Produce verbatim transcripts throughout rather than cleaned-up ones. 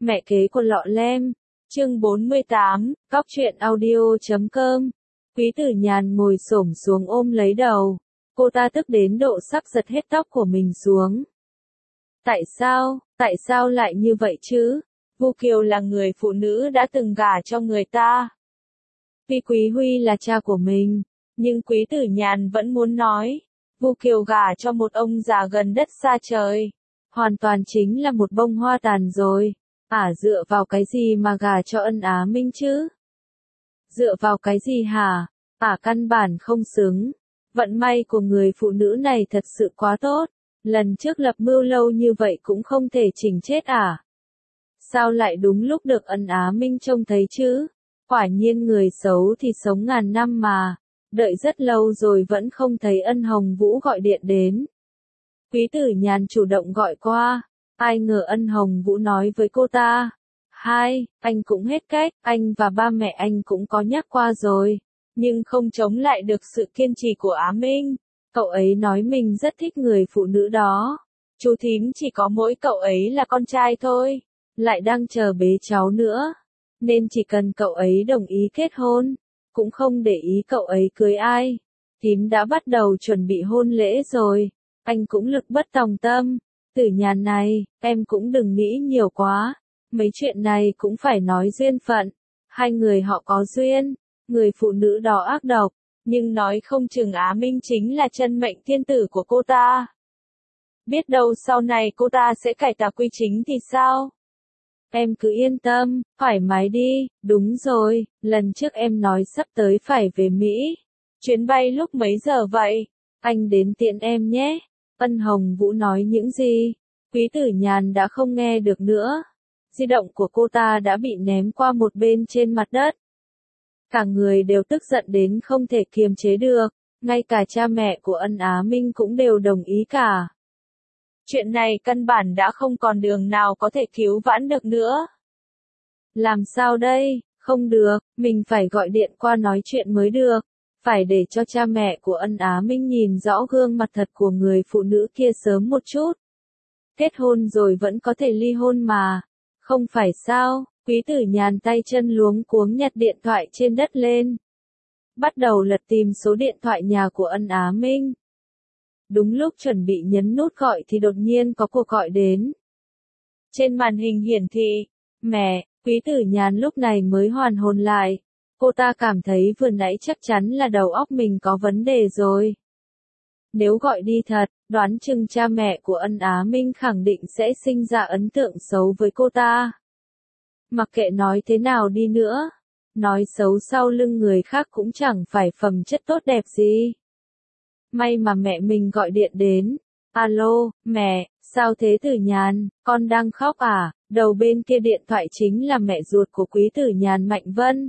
Mẹ kế của Lọ Lem, chương bốn mươi tám, Cóc truyện audio chấm com. Quý Tử Nhàn ngồi xổm xuống ôm lấy đầu, cô ta tức đến độ sắp giật hết tóc của mình xuống. Tại sao, tại sao lại như vậy chứ? Vu Kiều là người phụ nữ đã từng gả cho người ta. Tuy Quý Huy là cha của mình, nhưng Quý Tử Nhàn vẫn muốn nói, Vu Kiều gả cho một ông già gần đất xa trời, hoàn toàn chính là một bông hoa tàn rồi. Ả à, dựa vào cái gì mà gả cho Ân Á Minh chứ? Dựa vào cái gì hả? Ả à, căn bản không xứng. Vận may của người phụ nữ này thật sự quá tốt. Lần trước lập mưu lâu như vậy cũng không thể chỉnh chết ả. À? Sao lại đúng lúc được Ân Á Minh trông thấy chứ? Quả nhiên người xấu thì sống ngàn năm mà. Đợi rất lâu rồi vẫn không thấy Ân Hồng Vũ gọi điện đến. Quý Tử Nhàn chủ động gọi qua. Ai ngờ Ân Hồng Vũ nói với cô ta. Hai, anh cũng hết cách, anh và ba mẹ anh cũng có nhắc qua rồi. Nhưng không chống lại được sự kiên trì của Á Minh. Cậu ấy nói mình rất thích người phụ nữ đó. Chú thím chỉ có mỗi cậu ấy là con trai thôi. Lại đang chờ bế cháu nữa. Nên chỉ cần cậu ấy đồng ý kết hôn. Cũng không để ý cậu ấy cưới ai. Thím đã bắt đầu chuẩn bị hôn lễ rồi. Anh cũng lực bất tòng tâm. Tử Nhàn này, em cũng đừng nghĩ nhiều quá. Mấy chuyện này cũng phải nói duyên phận. Hai người họ có duyên. Người phụ nữ đó ác độc. Nhưng nói không chừng Á Minh chính là chân mệnh thiên tử của cô ta. Biết đâu sau này cô ta sẽ cải tà quy chính thì sao? Em cứ yên tâm, thoải mái đi. Đúng rồi, lần trước em nói sắp tới phải về Mỹ. Chuyến bay lúc mấy giờ vậy? Anh đến tiện em nhé. Ân Hồng Vũ nói những gì? Quý Tử Nhàn đã không nghe được nữa. Di động của cô ta đã bị ném qua một bên trên mặt đất. Cả người đều tức giận đến không thể kiềm chế được. Ngay cả cha mẹ của Ân Á Minh cũng đều đồng ý cả. Chuyện này căn bản đã không còn đường nào có thể cứu vãn được nữa. Làm sao đây? Không được, mình phải gọi điện qua nói chuyện mới được. Phải để cho cha mẹ của Ân Á Minh nhìn rõ gương mặt thật của người phụ nữ kia sớm một chút. Kết hôn rồi vẫn có thể ly hôn mà. Không phải sao? Quý Tử Nhàn tay chân luống cuống nhặt điện thoại trên đất lên. Bắt đầu lật tìm số điện thoại nhà của Ân Á Minh. Đúng lúc chuẩn bị nhấn nút gọi thì đột nhiên có cuộc gọi đến. Trên màn hình hiển thị, mẹ, Quý Tử Nhàn lúc này mới hoàn hồn lại. Cô ta cảm thấy vừa nãy chắc chắn là đầu óc mình có vấn đề rồi. Nếu gọi đi thật, đoán chừng cha mẹ của Ân Á Minh khẳng định sẽ sinh ra ấn tượng xấu với cô ta. Mặc kệ nói thế nào đi nữa, nói xấu sau lưng người khác cũng chẳng phải phẩm chất tốt đẹp gì. May mà mẹ mình gọi điện đến. Alo, mẹ, sao thế Tử Nhàn, con đang khóc à? Đầu bên kia điện thoại chính là mẹ ruột của Quý Tử Nhàn Mạnh Vân.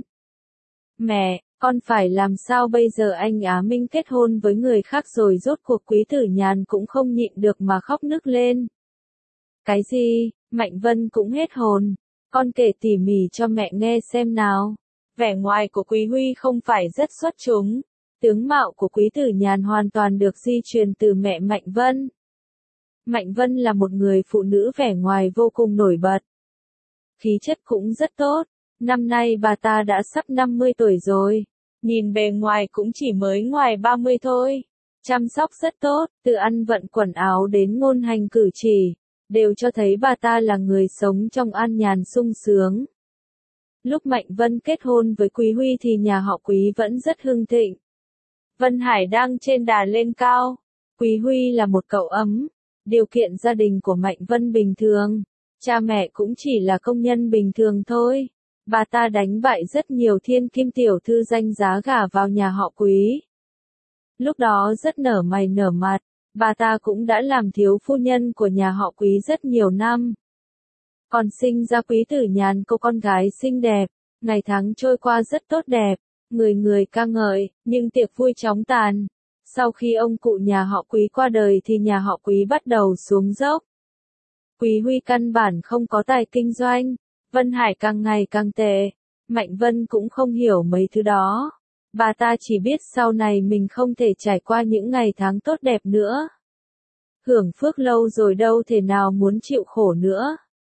Mẹ, con phải làm sao bây giờ anh Á Minh kết hôn với người khác rồi rốt cuộc Quý Tử Nhàn cũng không nhịn được mà khóc nức lên. Cái gì? Mạnh Vân cũng hết hồn. Con kể tỉ mỉ cho mẹ nghe xem nào. Vẻ ngoài của Quý Huy không phải rất xuất chúng. Tướng mạo của Quý Tử Nhàn hoàn toàn được di truyền từ mẹ Mạnh Vân. Mạnh Vân là một người phụ nữ vẻ ngoài vô cùng nổi bật. Khí chất cũng rất tốt. Năm nay bà ta đã sắp năm mươi tuổi rồi. Nhìn bề ngoài cũng chỉ mới ngoài ba mươi thôi. Chăm sóc rất tốt, từ ăn vận quần áo đến ngôn hành cử chỉ. Đều cho thấy bà ta là người sống trong an nhàn sung sướng. Lúc Mạnh Vân kết hôn với Quý Huy thì nhà họ Quý vẫn rất hưng thịnh. Vân Hải đang trên đà lên cao. Quý Huy là một cậu ấm. Điều kiện gia đình của Mạnh Vân bình thường. Cha mẹ cũng chỉ là công nhân bình thường thôi. Bà ta đánh bại rất nhiều thiên kim tiểu thư danh giá gả vào nhà họ Quý. Lúc đó rất nở mày nở mặt. Bà ta cũng đã làm thiếu phu nhân của nhà họ Quý rất nhiều năm. Còn sinh ra Quý Tử Nhàn cô con gái xinh đẹp. Ngày tháng trôi qua rất tốt đẹp. Người người ca ngợi, nhưng tiệc vui chóng tàn. Sau khi ông cụ nhà họ Quý qua đời thì nhà họ Quý bắt đầu xuống dốc. Quý Huy căn bản không có tài kinh doanh. Vân Hải càng ngày càng tệ. Mạnh Vân cũng không hiểu mấy thứ đó. Bà ta chỉ biết sau này mình không thể trải qua những ngày tháng tốt đẹp nữa. Hưởng phước lâu rồi đâu thể nào muốn chịu khổ nữa.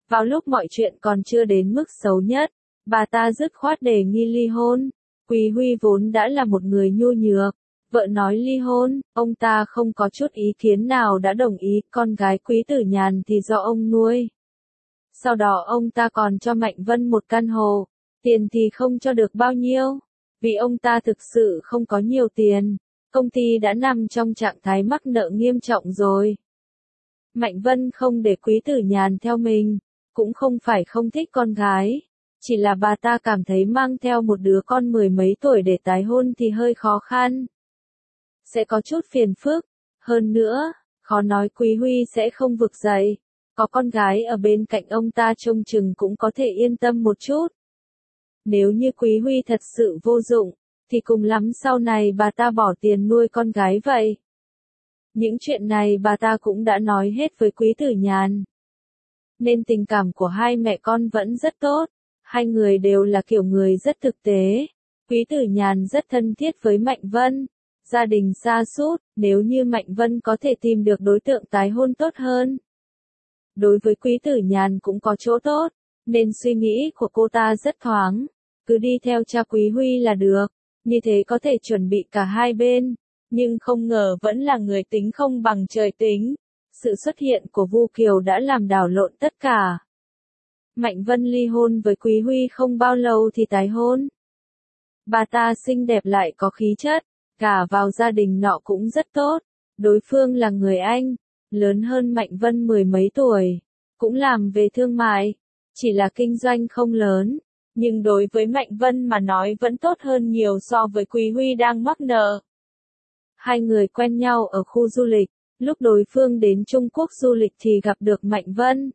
Vào lúc mọi chuyện còn chưa đến mức xấu nhất, bà ta dứt khoát đề nghị ly hôn. Quý Huy vốn đã là một người nhu nhược, vợ nói ly hôn, ông ta không có chút ý kiến nào đã đồng ý, con gái Quý Tử Nhàn thì do ông nuôi. Sau đó ông ta còn cho Mạnh Vân một căn hộ, tiền thì không cho được bao nhiêu, vì ông ta thực sự không có nhiều tiền, công ty đã nằm trong trạng thái mắc nợ nghiêm trọng rồi. Mạnh Vân không để Quý Tử Nhàn theo mình, cũng không phải không thích con gái, chỉ là bà ta cảm thấy mang theo một đứa con mười mấy tuổi để tái hôn thì hơi khó khăn. Sẽ có chút phiền phức, hơn nữa, khó nói Quý Huy sẽ không vực dậy, có con gái ở bên cạnh ông ta trông chừng cũng có thể yên tâm một chút. Nếu như Quý Huy thật sự vô dụng, thì cùng lắm sau này bà ta bỏ tiền nuôi con gái vậy. Những chuyện này bà ta cũng đã nói hết với Quý Tử Nhàn. Nên tình cảm của hai mẹ con vẫn rất tốt, hai người đều là kiểu người rất thực tế. Quý Tử Nhàn rất thân thiết với Mạnh Vân, gia đình xa sút, nếu như Mạnh Vân có thể tìm được đối tượng tái hôn tốt hơn. Đối với Quý Tử Nhàn cũng có chỗ tốt, nên suy nghĩ của cô ta rất thoáng, cứ đi theo cha Quý Huy là được, như thế có thể chuẩn bị cả hai bên, nhưng không ngờ vẫn là người tính không bằng trời tính. Sự xuất hiện của Vu Kiều đã làm đảo lộn tất cả. Mạnh Vân ly hôn với Quý Huy không bao lâu thì tái hôn. Bà ta xinh đẹp lại có khí chất, gả vào gia đình nọ cũng rất tốt, đối phương là người Anh, lớn hơn Mạnh Vân mười mấy tuổi, cũng làm về thương mại, chỉ là kinh doanh không lớn, nhưng đối với Mạnh Vân mà nói vẫn tốt hơn nhiều so với Quý Huy đang mắc nợ. Hai người quen nhau ở khu du lịch, lúc đối phương đến Trung Quốc du lịch thì gặp được Mạnh Vân.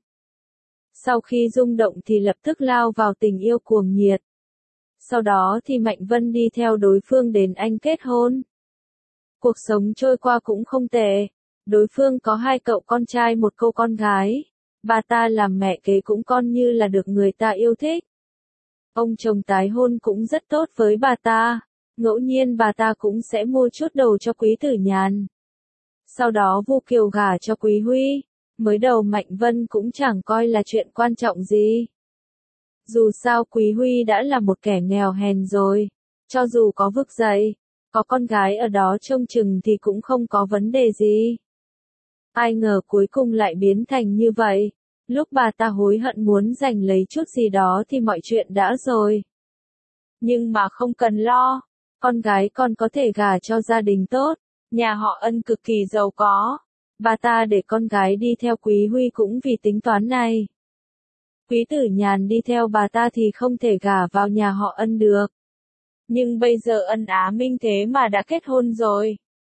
Sau khi rung động thì lập tức lao vào tình yêu cuồng nhiệt. Sau đó thì Mạnh Vân đi theo đối phương đến Anh kết hôn. Cuộc sống trôi qua cũng không tệ, đối phương có hai cậu con trai một cô con gái, bà ta làm mẹ kế cũng coi như là được người ta yêu thích. Ông chồng tái hôn cũng rất tốt với bà ta, ngẫu nhiên bà ta cũng sẽ mua chút đồ cho Quý Tử Nhàn. Sau đó Vu Kiều gả cho Quý Huy, mới đầu Mạnh Vân cũng chẳng coi là chuyện quan trọng gì. Dù sao Quý Huy đã là một kẻ nghèo hèn rồi, cho dù có vực dậy, có con gái ở đó trông chừng thì cũng không có vấn đề gì. Ai ngờ cuối cùng lại biến thành như vậy, lúc bà ta hối hận muốn giành lấy chút gì đó thì mọi chuyện đã rồi. Nhưng mà không cần lo, con gái con có thể gả cho gia đình tốt, nhà họ Ân cực kỳ giàu có. Bà ta để con gái đi theo Quý Huy cũng vì tính toán này. Quý Tử Nhàn đi theo bà ta thì không thể gả vào nhà họ Ân được. Nhưng bây giờ Ân Á Minh thế mà đã kết hôn rồi.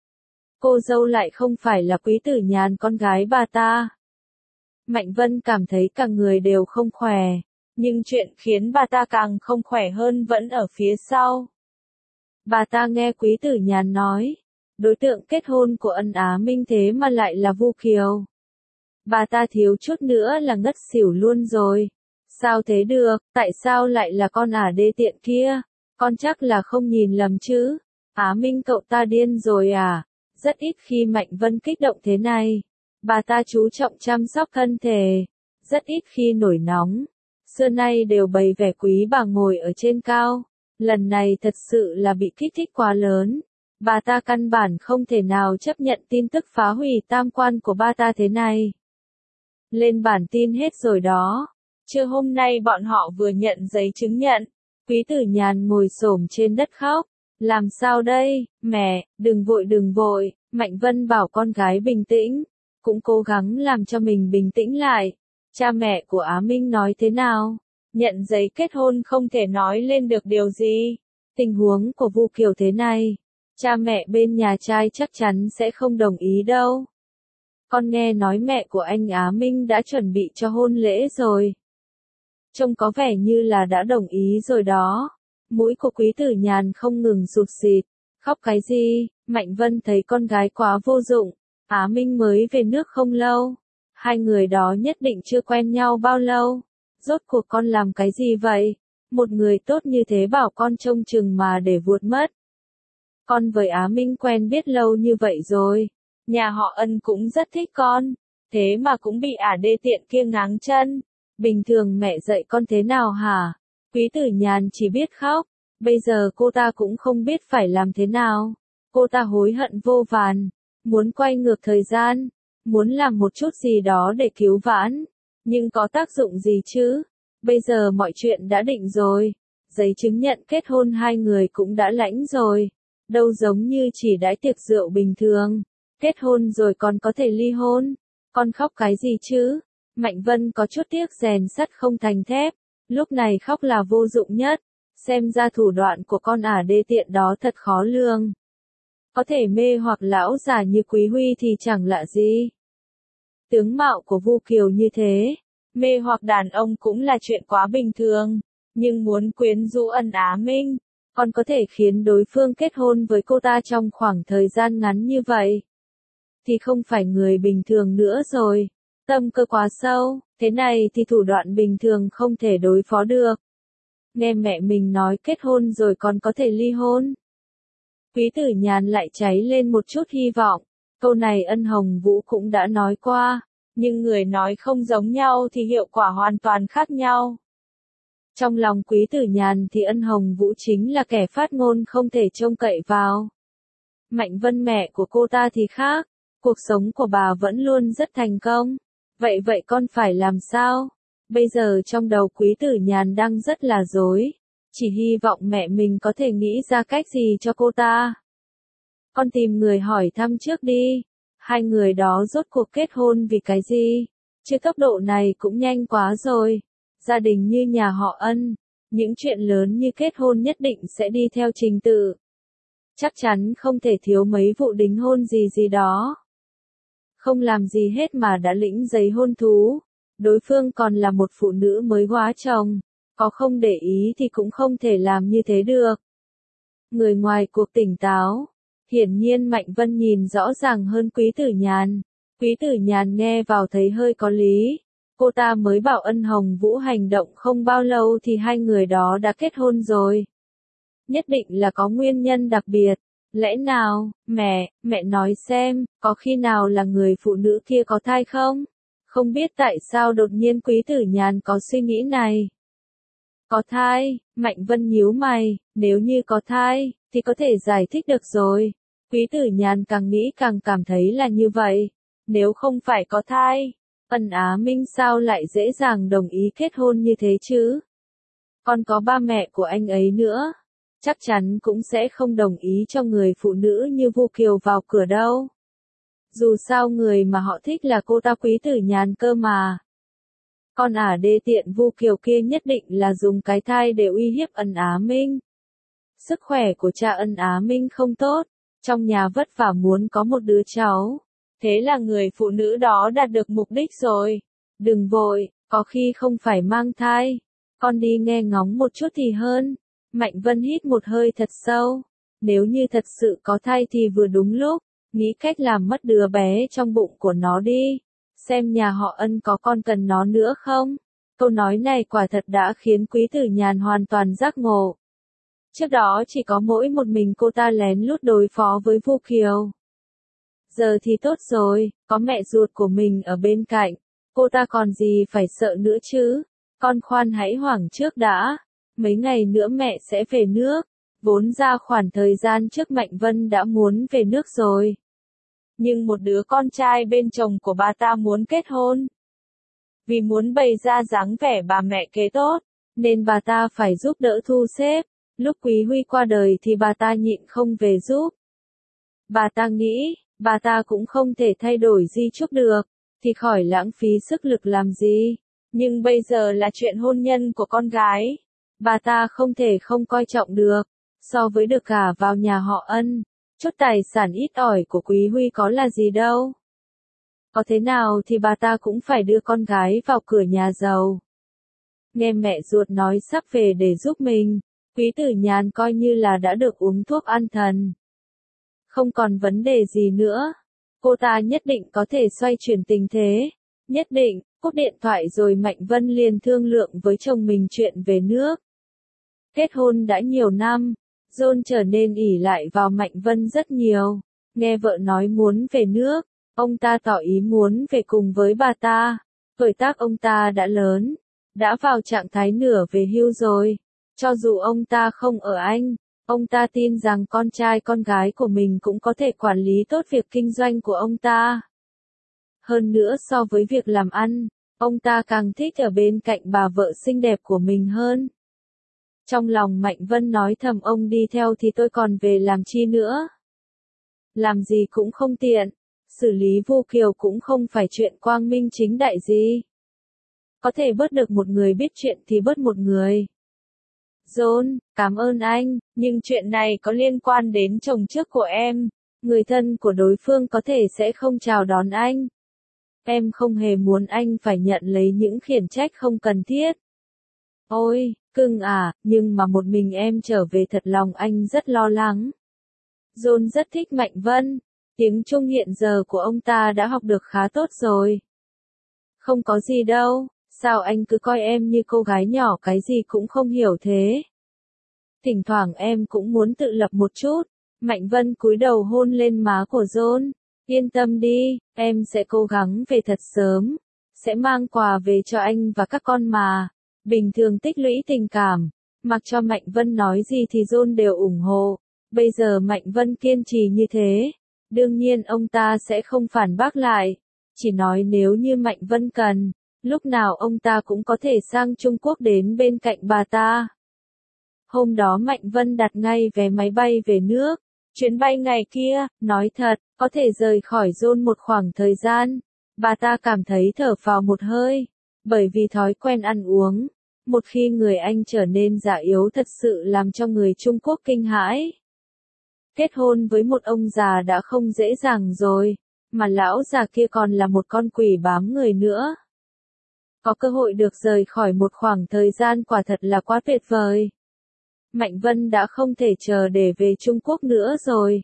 Cô dâu lại không phải là Quý Tử Nhàn con gái bà ta. Mạnh Vân cảm thấy cả người đều không khỏe, nhưng chuyện khiến bà ta càng không khỏe hơn vẫn ở phía sau. Bà ta nghe Quý Tử Nhàn nói, đối tượng kết hôn của Ân Á Minh thế mà lại là Vu Kiều. Bà ta thiếu chút nữa là ngất xỉu luôn rồi. Sao thế được, tại sao lại là con ả đê tiện kia? Con chắc là không nhìn lầm chứ. Á Minh cậu ta điên rồi à? Rất ít khi Mạnh Vân kích động thế này. Bà ta chú trọng chăm sóc thân thể. Rất ít khi nổi nóng. Xưa nay đều bày vẻ quý bà ngồi ở trên cao. Lần này thật sự là bị kích thích quá lớn. Bà ta căn bản không thể nào chấp nhận tin tức phá hủy tam quan của bà ta thế này. Lên bản tin hết rồi đó. Trưa hôm nay bọn họ vừa nhận giấy chứng nhận. Quý Tử Nhàn ngồi xổm trên đất khóc. Làm sao đây, mẹ, đừng vội đừng vội. Mạnh Vân bảo con gái bình tĩnh. Cũng cố gắng làm cho mình bình tĩnh lại. Cha mẹ của Á Minh nói thế nào? Nhận giấy kết hôn không thể nói lên được điều gì. Tình huống của Vu Kiều thế này. Cha mẹ bên nhà trai chắc chắn sẽ không đồng ý đâu. Con nghe nói mẹ của anh Á Minh đã chuẩn bị cho hôn lễ rồi. Trông có vẻ như là đã đồng ý rồi đó. Mũi của Quý Tử Nhàn không ngừng sụt xịt. Khóc cái gì? Mạnh Vân thấy con gái quá vô dụng. Á Minh mới về nước không lâu. Hai người đó nhất định chưa quen nhau bao lâu. Rốt cuộc con làm cái gì vậy? Một người tốt như thế bảo con trông chừng mà để vuột mất. Con với Á Minh quen biết lâu như vậy rồi. Nhà họ Ân cũng rất thích con. Thế mà cũng bị ả đê tiện kia ngáng chân. Bình thường mẹ dạy con thế nào hả? Quý Tử Nhàn chỉ biết khóc, bây giờ cô ta cũng không biết phải làm thế nào. Cô ta hối hận vô vàn, muốn quay ngược thời gian, muốn làm một chút gì đó để cứu vãn, nhưng có tác dụng gì chứ? Bây giờ mọi chuyện đã định rồi, giấy chứng nhận kết hôn hai người cũng đã lãnh rồi, đâu giống như chỉ đãi tiệc rượu bình thường. Kết hôn rồi còn có thể ly hôn, con khóc cái gì chứ? Mạnh Vân có chút tiếc rèn sắt không thành thép, lúc này khóc là vô dụng nhất, xem ra thủ đoạn của con ả đê tiện đó thật khó lường. Có thể mê hoặc lão già như Quý Huy thì chẳng lạ gì. Tướng mạo của Vu Kiều như thế, mê hoặc đàn ông cũng là chuyện quá bình thường, nhưng muốn quyến rũ Ân Á Minh, còn có thể khiến đối phương kết hôn với cô ta trong khoảng thời gian ngắn như vậy, thì không phải người bình thường nữa rồi. Tâm cơ quá sâu, thế này thì thủ đoạn bình thường không thể đối phó được. Nghe mẹ mình nói kết hôn rồi còn có thể ly hôn. Quý Tử Nhàn lại cháy lên một chút hy vọng, câu này Ân Hồng Vũ cũng đã nói qua, nhưng người nói không giống nhau thì hiệu quả hoàn toàn khác nhau. Trong lòng Quý Tử Nhàn thì Ân Hồng Vũ chính là kẻ phát ngôn không thể trông cậy vào. Mạnh Vân mẹ của cô ta thì khác, cuộc sống của bà vẫn luôn rất thành công. Vậy vậy con phải làm sao? Bây giờ trong đầu Quý Tử Nhàn đang rất là rối, chỉ hy vọng mẹ mình có thể nghĩ ra cách gì cho cô ta. Con tìm người hỏi thăm trước đi, hai người đó rốt cuộc kết hôn vì cái gì? Chứ tốc độ này cũng nhanh quá rồi. Gia đình như nhà họ Ân, những chuyện lớn như kết hôn nhất định sẽ đi theo trình tự. Chắc chắn không thể thiếu mấy vụ đính hôn gì gì đó. Không làm gì hết mà đã lĩnh giấy hôn thú, đối phương còn là một phụ nữ mới góa chồng, có không để ý thì cũng không thể làm như thế được. Người ngoài cuộc tỉnh táo, hiển nhiên Mạnh Vân nhìn rõ ràng hơn Quý Tử Nhàn. Quý Tử Nhàn nghe vào thấy hơi có lý, cô ta mới bảo Ân Hồng Vũ hành động không bao lâu thì hai người đó đã kết hôn rồi. Nhất định là có nguyên nhân đặc biệt. Lẽ nào, mẹ, mẹ nói xem, có khi nào là người phụ nữ kia có thai không? Không biết tại sao đột nhiên Quý Tử Nhàn có suy nghĩ này. Có thai, Mạnh Vân nhíu mày, nếu như có thai, thì có thể giải thích được rồi. Quý Tử Nhàn càng nghĩ càng cảm thấy là như vậy. Nếu không phải có thai, Ân Á Minh sao lại dễ dàng đồng ý kết hôn như thế chứ? Còn có ba mẹ của anh ấy nữa. Chắc chắn cũng sẽ không đồng ý cho người phụ nữ như Vu Kiều vào cửa đâu. Dù sao người mà họ thích là cô ta Quý Tử Nhàn cơ mà. Con ả đê tiện Vu Kiều kia nhất định là dùng cái thai để uy hiếp Ân Á Minh. Sức khỏe của cha Ân Á Minh không tốt, trong nhà vất vả muốn có một đứa cháu. Thế là người phụ nữ đó đạt được mục đích rồi. Đừng vội, có khi không phải mang thai. Con đi nghe ngóng một chút thì hơn. Mạnh Vân hít một hơi thật sâu. Nếu như thật sự có thai thì vừa đúng lúc, nghĩ cách làm mất đứa bé trong bụng của nó đi. Xem nhà họ Ân có con cần nó nữa không? Câu nói này quả thật đã khiến Quý Tử Nhàn hoàn toàn giác ngộ. Trước đó chỉ có mỗi một mình cô ta lén lút đối phó với Vu Kiều. Giờ thì tốt rồi, có mẹ ruột của mình ở bên cạnh, cô ta còn gì phải sợ nữa chứ? Con khoan hãy hoảng trước đã. Mấy ngày nữa mẹ sẽ về nước, vốn ra khoảng thời gian trước Mạnh Vân đã muốn về nước rồi. Nhưng một đứa con trai bên chồng của bà ta muốn kết hôn. Vì muốn bày ra dáng vẻ bà mẹ kế tốt, nên bà ta phải giúp đỡ thu xếp. Lúc Quý Huy qua đời thì bà ta nhịn không về giúp. Bà ta nghĩ, bà ta cũng không thể thay đổi di chúc được, thì khỏi lãng phí sức lực làm gì. Nhưng bây giờ là chuyện hôn nhân của con gái. Bà ta không thể không coi trọng được, so với được cả vào nhà họ Ân, chút tài sản ít ỏi của Quý Huy có là gì đâu. Có thế nào thì bà ta cũng phải đưa con gái vào cửa nhà giàu. Nghe mẹ ruột nói sắp về để giúp mình, Quý Tử Nhàn coi như là đã được uống thuốc an thần. Không còn vấn đề gì nữa, cô ta nhất định có thể xoay chuyển tình thế, nhất định. Cúp điện thoại rồi Mạnh Vân liền thương lượng với chồng mình chuyện về nước. Kết hôn đã nhiều năm, John trở nên ỷ lại vào Mạnh Vân rất nhiều. Nghe vợ nói muốn về nước, ông ta tỏ ý muốn về cùng với bà ta. Tuổi tác ông ta đã lớn, đã vào trạng thái nửa về hưu rồi. Cho dù ông ta không ở Anh, ông ta tin rằng con trai con gái của mình cũng có thể quản lý tốt việc kinh doanh của ông ta. Hơn nữa so với việc làm ăn, ông ta càng thích ở bên cạnh bà vợ xinh đẹp của mình hơn. Trong lòng Mạnh Vân nói thầm ông đi theo thì tôi còn về làm chi nữa. Làm gì cũng không tiện, xử lý Vu Kiều cũng không phải chuyện quang minh chính đại gì. Có thể bớt được một người biết chuyện thì bớt một người. John, cảm ơn anh, nhưng chuyện này có liên quan đến chồng trước của em. Người thân của đối phương có thể sẽ không chào đón anh. Em không hề muốn anh phải nhận lấy những khiển trách không cần thiết. Ôi, cưng à, nhưng mà một mình em trở về thật lòng anh rất lo lắng. John rất thích Mạnh Vân. Tiếng Trung hiện giờ của ông ta đã học được khá tốt rồi. Không có gì đâu, sao anh cứ coi em như cô gái nhỏ cái gì cũng không hiểu thế. Thỉnh thoảng em cũng muốn tự lập một chút. Mạnh Vân cúi đầu hôn lên má của John. Yên tâm đi, em sẽ cố gắng về thật sớm. Sẽ mang quà về cho anh và các con mà. Bình thường tích lũy tình cảm. Mặc cho Mạnh Vân nói gì thì John đều ủng hộ. Bây giờ Mạnh Vân kiên trì như thế. Đương nhiên ông ta sẽ không phản bác lại. Chỉ nói nếu như Mạnh Vân cần, lúc nào ông ta cũng có thể sang Trung Quốc đến bên cạnh bà ta. Hôm đó Mạnh Vân đặt ngay vé máy bay về nước. Chuyến bay ngày kia, nói thật, có thể rời khỏi John một khoảng thời gian. Bà ta cảm thấy thở phào một hơi. Bởi vì thói quen ăn uống. Một khi người Anh trở nên già yếu thật sự làm cho người Trung Quốc kinh hãi. Kết hôn với một ông già đã không dễ dàng rồi, mà lão già kia còn là một con quỷ bám người nữa. Có cơ hội được rời khỏi một khoảng thời gian quả thật là quá tuyệt vời. Mạnh Vân đã không thể chờ để về Trung Quốc nữa rồi.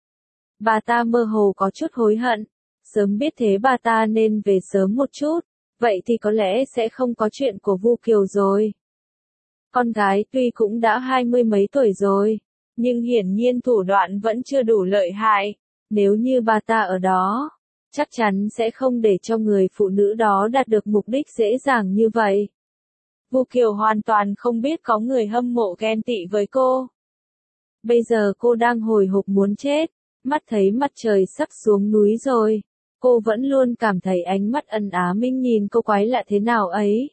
Bà ta mơ hồ có chút hối hận, sớm biết thế bà ta nên về sớm một chút, vậy thì có lẽ sẽ không có chuyện của Vu Kiều rồi. Con gái tuy cũng đã hai mươi mấy tuổi rồi, nhưng hiển nhiên thủ đoạn vẫn chưa đủ lợi hại. Nếu như bà ta ở đó, chắc chắn sẽ không để cho người phụ nữ đó đạt được mục đích dễ dàng như vậy. Vu Kiều hoàn toàn không biết có người hâm mộ ghen tị với cô. Bây giờ cô đang hồi hộp muốn chết, mắt thấy mặt trời sắp xuống núi rồi. Cô vẫn luôn cảm thấy ánh mắt ân Á Minh nhìn cô quái lạ thế nào ấy.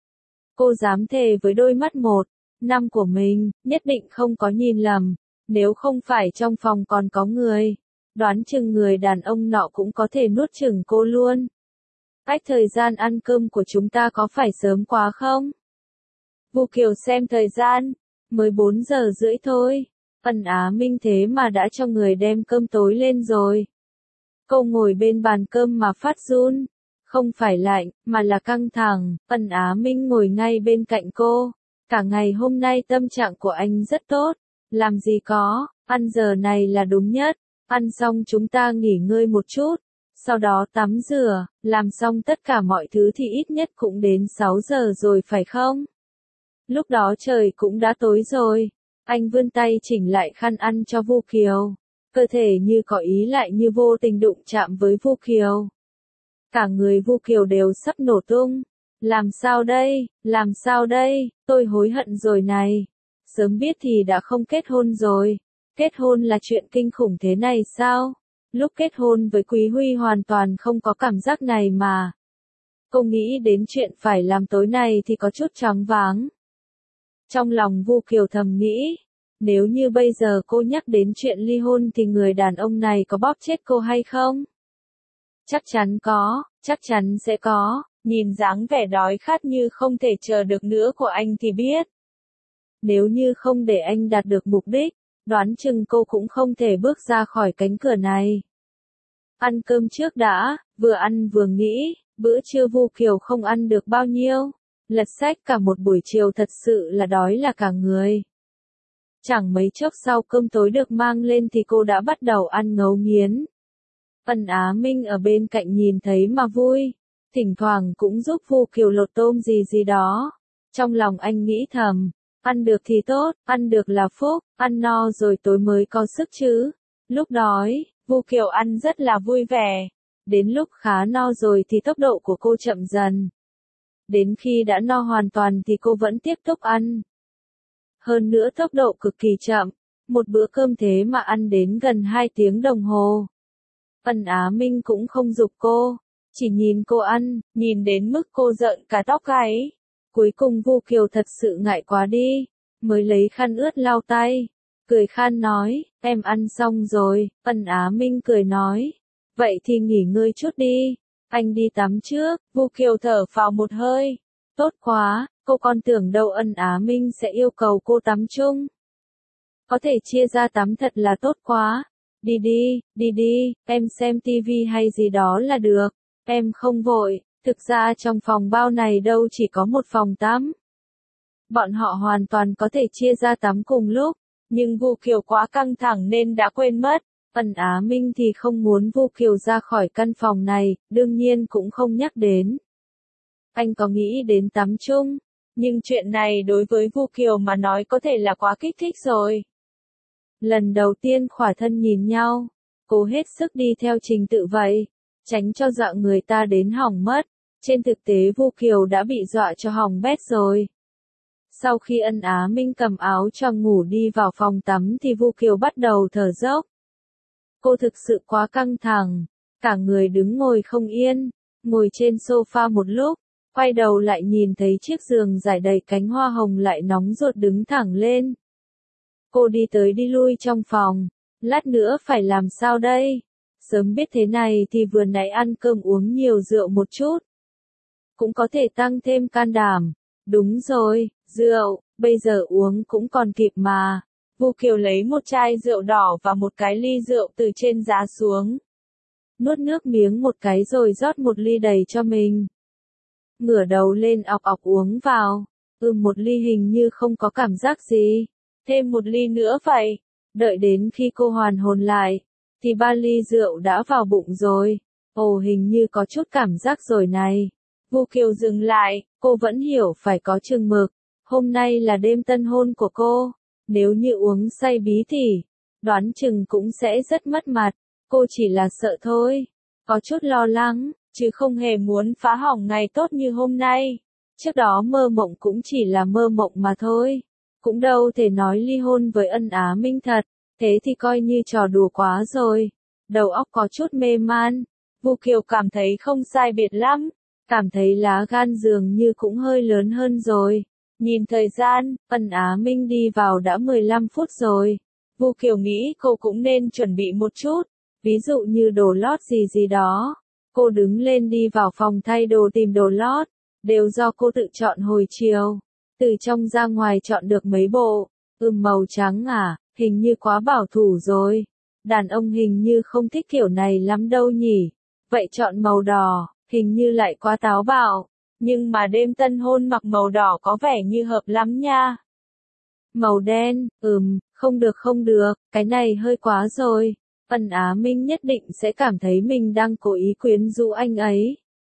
Cô dám thề với đôi mắt một năm của mình, nhất định không có nhìn lầm. Nếu không phải trong phòng còn có người, đoán chừng người đàn ông nọ cũng có thể nuốt chửng cô luôn. Cách thời gian ăn cơm của chúng ta có phải sớm quá không? Vu Kiều xem thời gian, mới bốn giờ rưỡi thôi. Ân Á Minh thế mà đã cho người đem cơm tối lên rồi. Cô ngồi bên bàn cơm mà phát run. Không phải lạnh, mà là căng thẳng. Ân Á Minh ngồi ngay bên cạnh cô. Cả ngày hôm nay tâm trạng của anh rất tốt. Làm gì có, ăn giờ này là đúng nhất. Ăn xong chúng ta nghỉ ngơi một chút. Sau đó tắm rửa, làm xong tất cả mọi thứ thì ít nhất cũng đến sáu giờ rồi phải không? Lúc đó trời cũng đã tối rồi. Anh vươn tay chỉnh lại khăn ăn cho Vu Kiều. Cơ thể như có ý lại như vô tình đụng chạm với Vu Kiều. Cả người Vu Kiều đều sắp nổ tung. Làm sao đây, làm sao đây, tôi hối hận rồi này. Sớm biết thì đã không kết hôn rồi. Kết hôn là chuyện kinh khủng thế này sao? Lúc kết hôn với Quý Huy hoàn toàn không có cảm giác này mà. Cô nghĩ đến chuyện phải làm tối nay thì có chút choáng váng. Trong lòng Vu Kiều thầm nghĩ, nếu như bây giờ cô nhắc đến chuyện ly hôn thì người đàn ông này có bóp chết cô hay không? Chắc chắn có, chắc chắn sẽ có, nhìn dáng vẻ đói khát như không thể chờ được nữa của anh thì biết. Nếu như không để anh đạt được mục đích, đoán chừng cô cũng không thể bước ra khỏi cánh cửa này. Ăn cơm trước đã, vừa ăn vừa nghĩ, bữa trưa Vu Kiều không ăn được bao nhiêu. Lật sách cả một buổi chiều thật sự là đói là cả người. Chẳng mấy chốc sau cơm tối được mang lên thì cô đã bắt đầu ăn ngấu nghiến. Ân Á Minh ở bên cạnh nhìn thấy mà vui, thỉnh thoảng cũng giúp Vu Kiều lột tôm gì gì đó. Trong lòng anh nghĩ thầm, ăn được thì tốt, ăn được là phúc, ăn no rồi tối mới có sức chứ. Lúc đói, Vu Kiều ăn rất là vui vẻ. Đến lúc khá no rồi thì tốc độ của cô chậm dần. Đến khi đã no hoàn toàn thì cô vẫn tiếp tục ăn. Hơn nữa tốc độ cực kỳ chậm, một bữa cơm thế mà ăn đến gần hai tiếng đồng hồ. Ân Á Minh cũng không giục cô, chỉ nhìn cô ăn, nhìn đến mức cô giận cả tóc gáy. Cuối cùng Vu Kiều thật sự ngại quá đi, mới lấy khăn ướt lau tay, cười khan nói, em ăn xong rồi. Ân Á Minh cười nói, vậy thì nghỉ ngơi chút đi, anh đi tắm trước. Vu Kiều thở phào một hơi, tốt quá, cô còn tưởng đâu Ân Á Minh sẽ yêu cầu cô tắm chung. Có thể chia ra tắm thật là tốt quá. Đi đi, đi đi, em xem tivi hay gì đó là được, em không vội, thực ra trong phòng bao này đâu chỉ có một phòng tắm. Bọn họ hoàn toàn có thể chia ra tắm cùng lúc, nhưng Vu Kiều quá căng thẳng nên đã quên mất. Ân Á Minh thì không muốn Vu Kiều ra khỏi căn phòng này, đương nhiên cũng không nhắc đến. Anh có nghĩ đến tắm chung, nhưng chuyện này đối với Vu Kiều mà nói có thể là quá kích thích rồi. Lần đầu tiên khỏa thân nhìn nhau, cố hết sức đi theo trình tự vậy, tránh cho dọa người ta đến hỏng mất. Trên thực tế Vu Kiều đã bị dọa cho hỏng bét rồi. Sau khi Ân Á Minh cầm áo choàng ngủ đi vào phòng tắm thì Vu Kiều bắt đầu thở dốc. Cô thực sự quá căng thẳng, cả người đứng ngồi không yên, ngồi trên sofa một lúc, quay đầu lại nhìn thấy chiếc giường trải đầy cánh hoa hồng lại nóng ruột đứng thẳng lên. Cô đi tới đi lui trong phòng, lát nữa phải làm sao đây? Sớm biết thế này thì vừa nãy ăn cơm uống nhiều rượu một chút. Cũng có thể tăng thêm can đảm. Đúng rồi, rượu, bây giờ uống cũng còn kịp mà. Vu Kiều lấy một chai rượu đỏ và một cái ly rượu từ trên giá xuống. Nuốt nước miếng một cái rồi rót một ly đầy cho mình. Ngửa đầu lên ọc ọc uống vào. Ừm một ly hình như không có cảm giác gì. Thêm một ly nữa vậy. Đợi đến khi cô hoàn hồn lại, thì ba ly rượu đã vào bụng rồi. Ồ hình như có chút cảm giác rồi này. Vu Kiều dừng lại, cô vẫn hiểu phải có chừng mực. Hôm nay là đêm tân hôn của cô. Nếu như uống say bí thì, đoán chừng cũng sẽ rất mất mặt. Cô chỉ là sợ thôi. Có chút lo lắng, chứ không hề muốn phá hỏng ngày tốt như hôm nay. Trước đó mơ mộng cũng chỉ là mơ mộng mà thôi. Cũng đâu thể nói ly hôn với Ân Á Minh thật. Thế thì coi như trò đùa quá rồi. Đầu óc có chút mê man. Vu Kiều cảm thấy không sai biệt lắm. Cảm thấy lá gan dường như cũng hơi lớn hơn rồi. Nhìn thời gian, Ân Á Minh đi vào đã mười lăm phút rồi. Vu Kiều nghĩ cô cũng nên chuẩn bị một chút. Ví dụ như đồ lót gì gì đó. Cô đứng lên đi vào phòng thay đồ tìm đồ lót. Đều do cô tự chọn hồi chiều. Từ trong ra ngoài chọn được mấy bộ. Ừm màu trắng à, hình như quá bảo thủ rồi. Đàn ông hình như không thích kiểu này lắm đâu nhỉ. Vậy chọn màu đỏ, hình như lại quá táo bạo. Nhưng mà đêm tân hôn mặc màu đỏ có vẻ như hợp lắm nha. Màu đen, ừm, không được không được, cái này hơi quá rồi. Ân Á Minh nhất định sẽ cảm thấy mình đang cố ý quyến rũ anh ấy.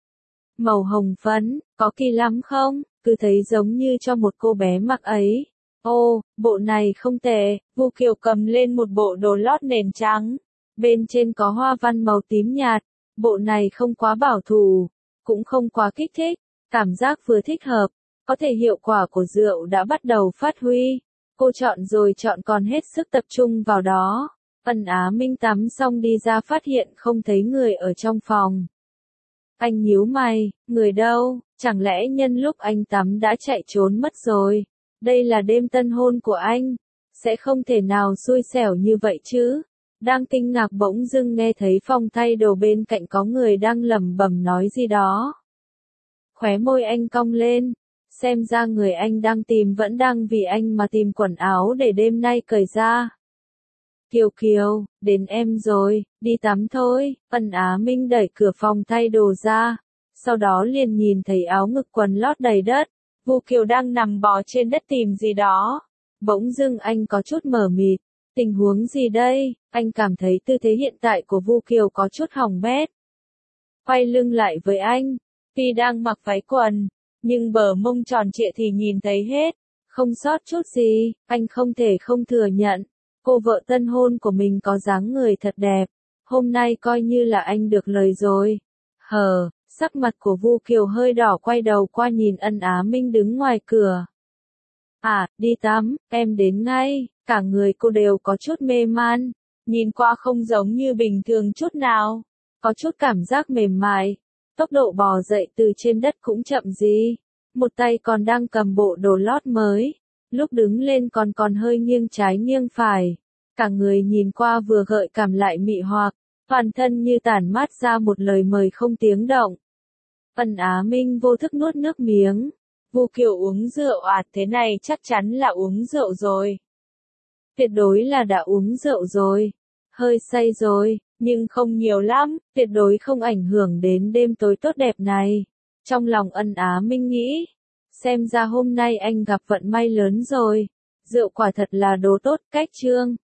Màu hồng phấn, có kỳ lắm không? Cứ thấy giống như cho một cô bé mặc ấy. Ô, bộ này không tệ. Vu Kiều cầm lên một bộ đồ lót nền trắng. Bên trên có hoa văn màu tím nhạt. Bộ này không quá bảo thủ, cũng không quá kích thích. Cảm giác vừa thích hợp. Có thể hiệu quả của rượu đã bắt đầu phát huy. Cô chọn rồi chọn còn hết sức tập trung vào đó. Ân Á Minh tắm xong đi ra phát hiện không thấy người ở trong phòng. Anh nhíu mày, người đâu, chẳng lẽ nhân lúc anh tắm đã chạy trốn mất rồi. Đây là đêm tân hôn của anh, sẽ không thể nào xui xẻo như vậy chứ. Đang kinh ngạc bỗng dưng nghe thấy phòng thay đồ bên cạnh có người đang lẩm bẩm nói gì đó. Khóe môi anh cong lên, xem ra người anh đang tìm vẫn đang vì anh mà tìm quần áo để đêm nay cởi ra. Kiều Kiều, đến em rồi, đi tắm thôi. Ân Á Minh đẩy cửa phòng thay đồ ra, sau đó liền nhìn thấy áo ngực quần lót đầy đất. Vu Kiều đang nằm bò trên đất tìm gì đó. Bỗng dưng anh có chút mờ mịt. Tình huống gì đây? Anh cảm thấy tư thế hiện tại của Vu Kiều có chút hỏng bét. Quay lưng lại với anh, tuy đang mặc váy quần, nhưng bờ mông tròn trịa thì nhìn thấy hết, không sót chút gì. Anh không thể không thừa nhận, cô vợ tân hôn của mình có dáng người thật đẹp. Hôm nay coi như là anh được lời rồi. Hờ, Sắc mặt của Vu Kiều hơi đỏ, quay đầu qua nhìn Ân Á Minh đứng ngoài cửa. À, đi tắm, em đến ngay. Cả người cô đều có chút mê man, nhìn qua không giống như bình thường chút nào, có chút cảm giác mềm mại. Tốc độ bò dậy từ trên đất cũng chậm gì, một tay còn đang cầm bộ đồ lót mới, lúc đứng lên còn còn hơi nghiêng trái nghiêng phải. Cả người nhìn qua vừa gợi cảm lại mị hoặc, toàn thân như tản mát ra một lời mời không tiếng động. Ân Á Minh vô thức nuốt nước miếng. Vu Kiều uống rượu à, thế này chắc chắn là uống rượu rồi. Tuyệt đối là đã uống rượu rồi. Hơi say rồi, nhưng không nhiều lắm, tuyệt đối không ảnh hưởng đến đêm tối tốt đẹp này. Trong lòng Ân Á Minh nghĩ, xem ra hôm nay anh gặp vận may lớn rồi. Rượu quả thật là đồ tốt, cách trương.